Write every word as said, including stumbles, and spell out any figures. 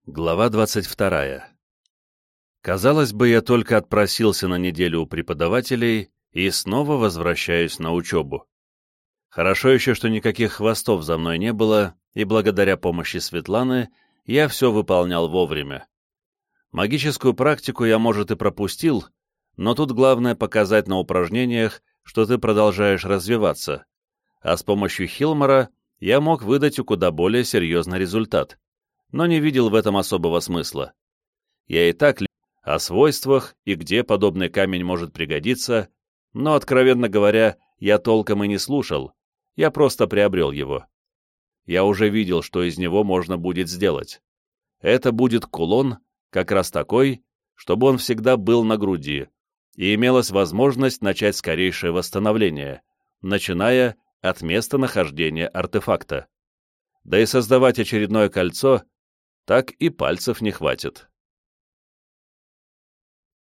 Глава двадцать вторая. Казалось бы, я только отпросился на неделю у преподавателей и снова возвращаюсь на учебу. Хорошо еще, что никаких хвостов за мной не было, и благодаря помощи Светланы я все выполнял вовремя. Магическую практику я, может, и пропустил, но тут главное показать на упражнениях, что ты продолжаешь развиваться, а с помощью Хилмора я мог выдать куда более серьезный результат, но не видел в этом особого смысла. Я и так ли о свойствах и где подобный камень может пригодиться, но, откровенно говоря, я толком и не слушал, я просто приобрел его. Я уже видел, что из него можно будет сделать. Это будет кулон, как раз такой, чтобы он всегда был на груди, и имелась возможность начать скорейшее восстановление, начиная от места нахождения артефакта. Да и создавать очередное кольцо так и пальцев не хватит.